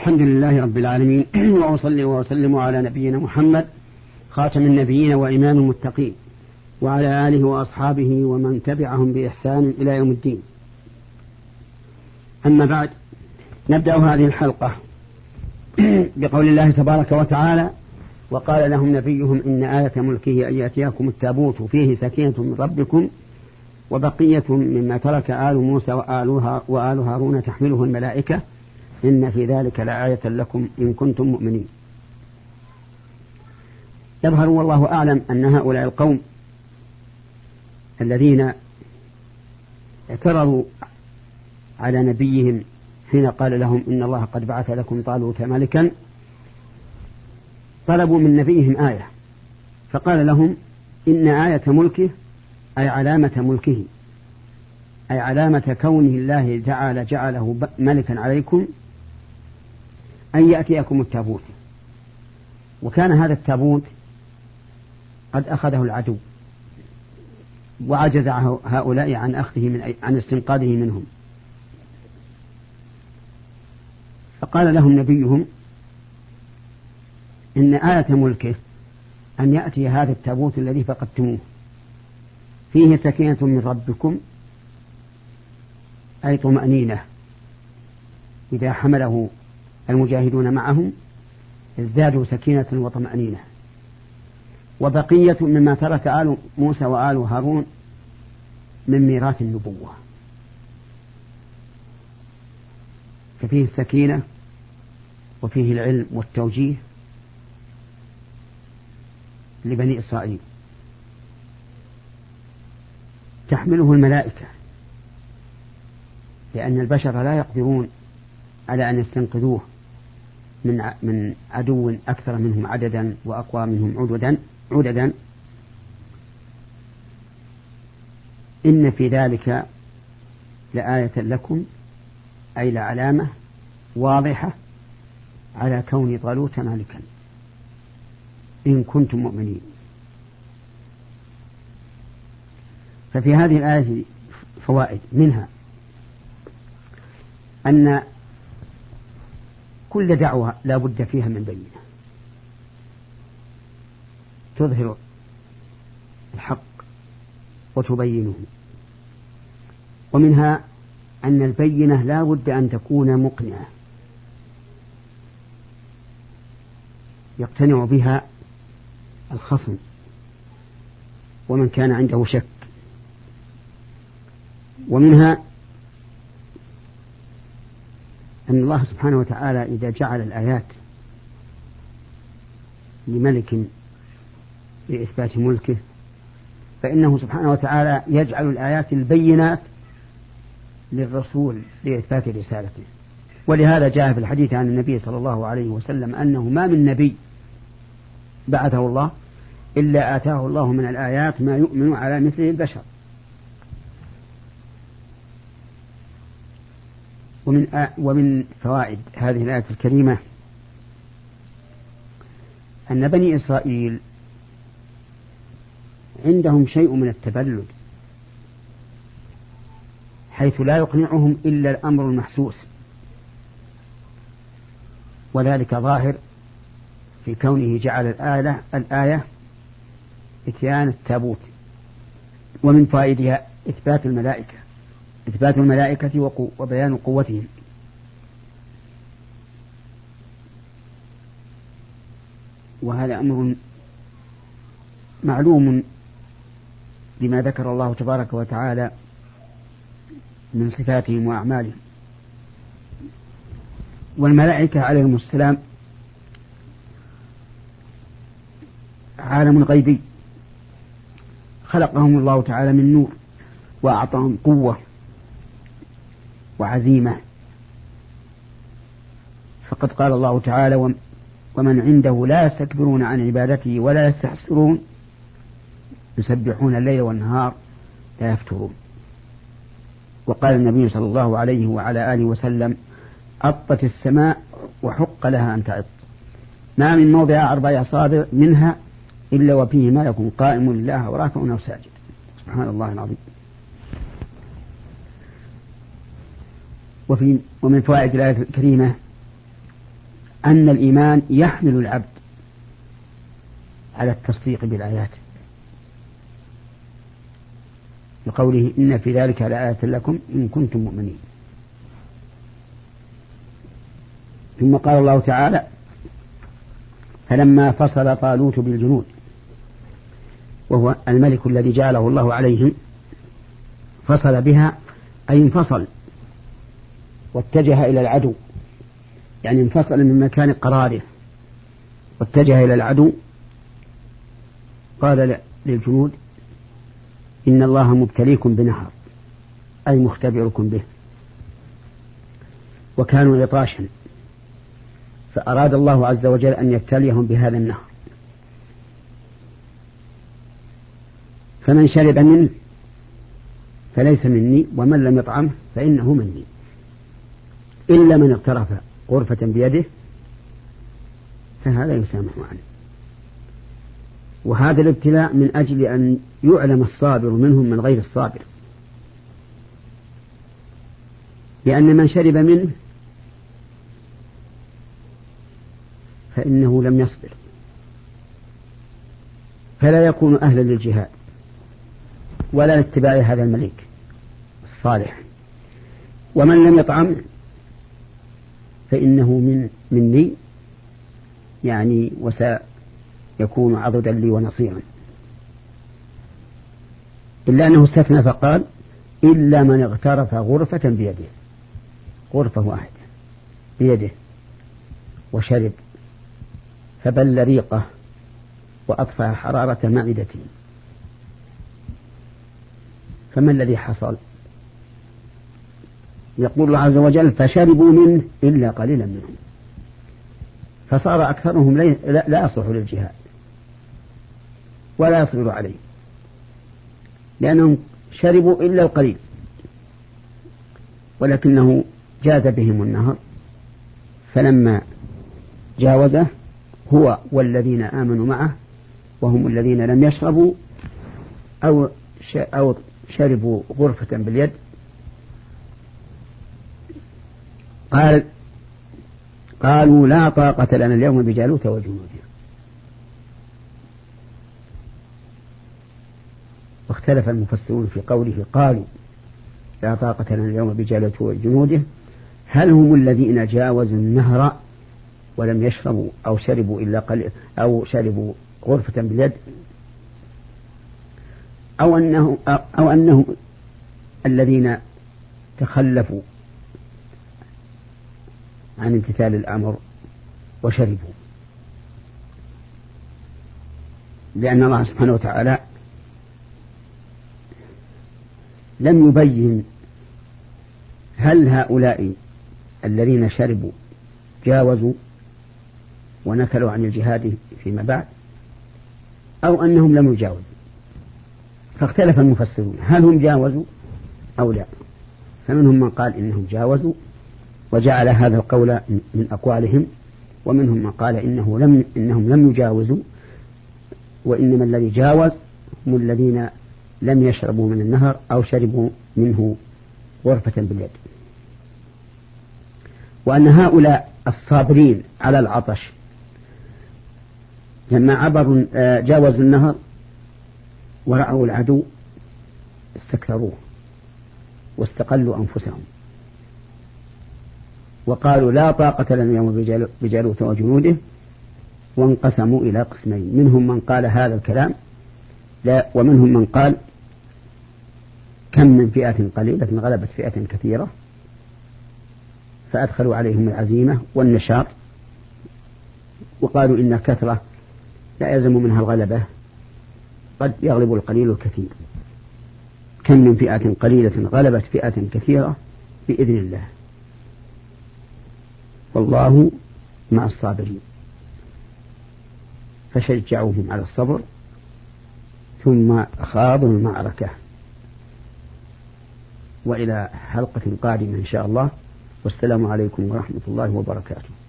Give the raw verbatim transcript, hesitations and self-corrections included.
الحمد لله رب العالمين وأصلي وأسلم على نبينا محمد خاتم النبيين وإمام المتقين وعلى آله وأصحابه ومن تبعهم بإحسان إلى يوم الدين. أما بعد، نبدأ هذه الحلقة بقول الله تبارك وتعالى: وقال لهم نبيهم إن آية ملكه أن يأتيكم التابوت فيه سكينة من ربكم وبقية مما ترك آل موسى وآل هارون تحمله الملائكة إن في ذلك لآية لكم إن كنتم مؤمنين. يظهر والله أعلم أن هؤلاء القوم الذين اعترضوا على نبيهم حين قال لهم إن الله قد بعث لكم طالوت ملكا طلبوا من نبيهم آية، فقال لهم إن آية ملكه أي علامة ملكه، أي علامة كونه الله تعالى جعله ملكا عليكم أن يأتيكم التابوت. وكان هذا التابوت قد أخذه العدو وعجز هؤلاء عن أخذه من عن استنقاذه منهم، فقال لهم نبيهم إن آية ملكه أن يأتي هذا التابوت الذي فقدتموه فيه سكينة من ربكم أي طمأنينة، إذا حمله المجاهدون معهم ازدادوا سكينة وطمأنينة، وبقية مما ترك آل موسى وآل هارون من ميراث النبوة، ففيه السكينة وفيه العلم والتوجيه لبني إسرائيل تحمله الملائكة، لأن البشر لا يقدرون على أن يستنقذوه من من عدو أكثر منهم عددا وأقوى منهم عددا عددا إن في ذلك لآية لكم أي لعلامة واضحة على كون طالوت ملكا إن كنتم مؤمنين. ففي هذه الآية فوائد، منها أن كل دعوة لا بد فيها من بينة تظهر الحق وتبينه، ومنها أن البينة لا بد أن تكون مقنعة يقتنع بها الخصم ومن كان عنده شك، ومنها أن الله سبحانه وتعالى إذا جعل الآيات لملك لإثبات ملكه فإنه سبحانه وتعالى يجعل الآيات البينات للرسول لإثبات رسالته. ولهذا جاء في الحديث عن النبي صلى الله عليه وسلم أنه ما من نبي بعثه الله إلا آتاه الله من الآيات ما يؤمن على مثله البشر. ومن آ... ومن فوائد هذه الآية الكريمة أن بني إسرائيل عندهم شيء من التبلد، حيث لا يقنعهم إلا الأمر المحسوس، وذلك ظاهر في كونه جعل الآية, الآية إتيان التابوت. ومن فائدها إثبات الملائكة إثبات الملائكة وقو وبيان قوتهم، وهذا أمر معلوم لما ذكر الله تبارك وتعالى من صفاتهم وأعمالهم. والملائكة عليهم السلام عالم غيبي خلقهم الله تعالى من نور وأعطاهم قوة وعزيمة، فقد قال الله تعالى: ومن عنده لا يستكبرون عن عبادته ولا يستحسرون يسبحون الليل والنهار لا يفترون. وقال النبي صلى الله عليه وعلى آله وسلم: أطت السماء وحق لها أن تعط، ما من موضع أربع أصابع منها إلا وفيه ما يكون قائم لله وراكع أو ساجد. سبحان الله العظيم. وفي ومن فوائد الآية الكريمة أن الإيمان يحمل العبد على التصديق بالآيات، لقوله إن في ذلك لآية لكم إن كنتم مؤمنين. ثم قال الله تعالى فلما فصل طالوت بالجنود، وهو الملك الذي جعله الله عليهم، فصل بها أي انفصل واتجه إلى العدو، يعني انفصل من مكان قراره واتجه إلى العدو. قال للجنود إن الله مبتليكم بنهر، أي مختبركم به. وكانوا عطاشا، فأراد الله عز وجل أن يبتليهم بهذا النهر، فمن شرب منه فليس مني ومن لم يطعمه فإنه مني، إلا من اغترف غرفة بيده فهذا يسامح عنه. وهذا الابتلاء من أجل أن يعلم الصابر منهم من غير الصابر، لأن من شرب منه فإنه لم يصبر، فلا يكون أهلا للجهاد ولا لاتباع هذا الملك الصالح. ومن لم يطعم فإنه من مني، يعني وسيكون عضدا لي ونصيرا. إلا أنه استثنى فقال إلا من اغترف غرفة بيده، غرفة واحدة بيده وشرب فبل ريقه وأطفأ حرارة معدته. فما الذي حصل؟ يقول الله عز وجل فشربوا منه إلا قليلا منهم، فصار أكثرهم لا يصلح للجهاد ولا يصبر عليه، لأنهم شربوا إلا القليل. ولكنه جاز بهم النهر، فلما جاوزه هو والذين آمنوا معه وهم الذين لم يشربوا أو أو شربوا غرفة باليد، قال قالوا لا طاقة لنا اليوم بجالوت وجنوده. واختلف المفسرون في قوله قالوا لا طاقة لنا اليوم بجالوت وجنوده، هل هم الذين جاوزوا النهر ولم يشربوا أو شربوا إلا قليل أو شربوا غرفة باليد، أو أنه أو أنهم الذين تخلفوا عن امتثال الأمر وشربوا. لأن الله سبحانه وتعالى لم يبين هل هؤلاء الذين شربوا جاوزوا ونكلوا عن الجهاد فيما بعد أو أنهم لم يجاوزوا، فاختلف المفسرون هل هم جاوزوا أو لا. فمنهم من قال إنهم جاوزوا وجعل هذا القول من أقوالهم، ومنهم من قال إنه لم إنهم لم يجاوزوا، وإنما الذي جاوز هم الذين لم يشربوا من النهر أو شربوا منه غرفة باليد. وأن هؤلاء الصابرين على العطش لما عبروا جاوزوا النهر ورأوا العدو استكثروه واستقلوا أنفسهم وقالوا لا طاقة لنا اليوم بجالوت وجنوده، وانقسموا إلى قسمين، منهم من قال هذا الكلام لا، ومنهم من قال كم من فئة قليلة غلبت فئة كثيرة، فأدخلوا عليهم العزيمة والنشاط وقالوا إن كثرة لا يلزم منها الغلبة، قد يغلب القليل الكثير. كم من فئة قليلة غلبت فئة كثيرة بإذن الله، والله مع الصابرين. فشجعوهم على الصبر ثم خاضوا المعركة. وإلى حلقة قادمة إن شاء الله، والسلام عليكم ورحمة الله وبركاته.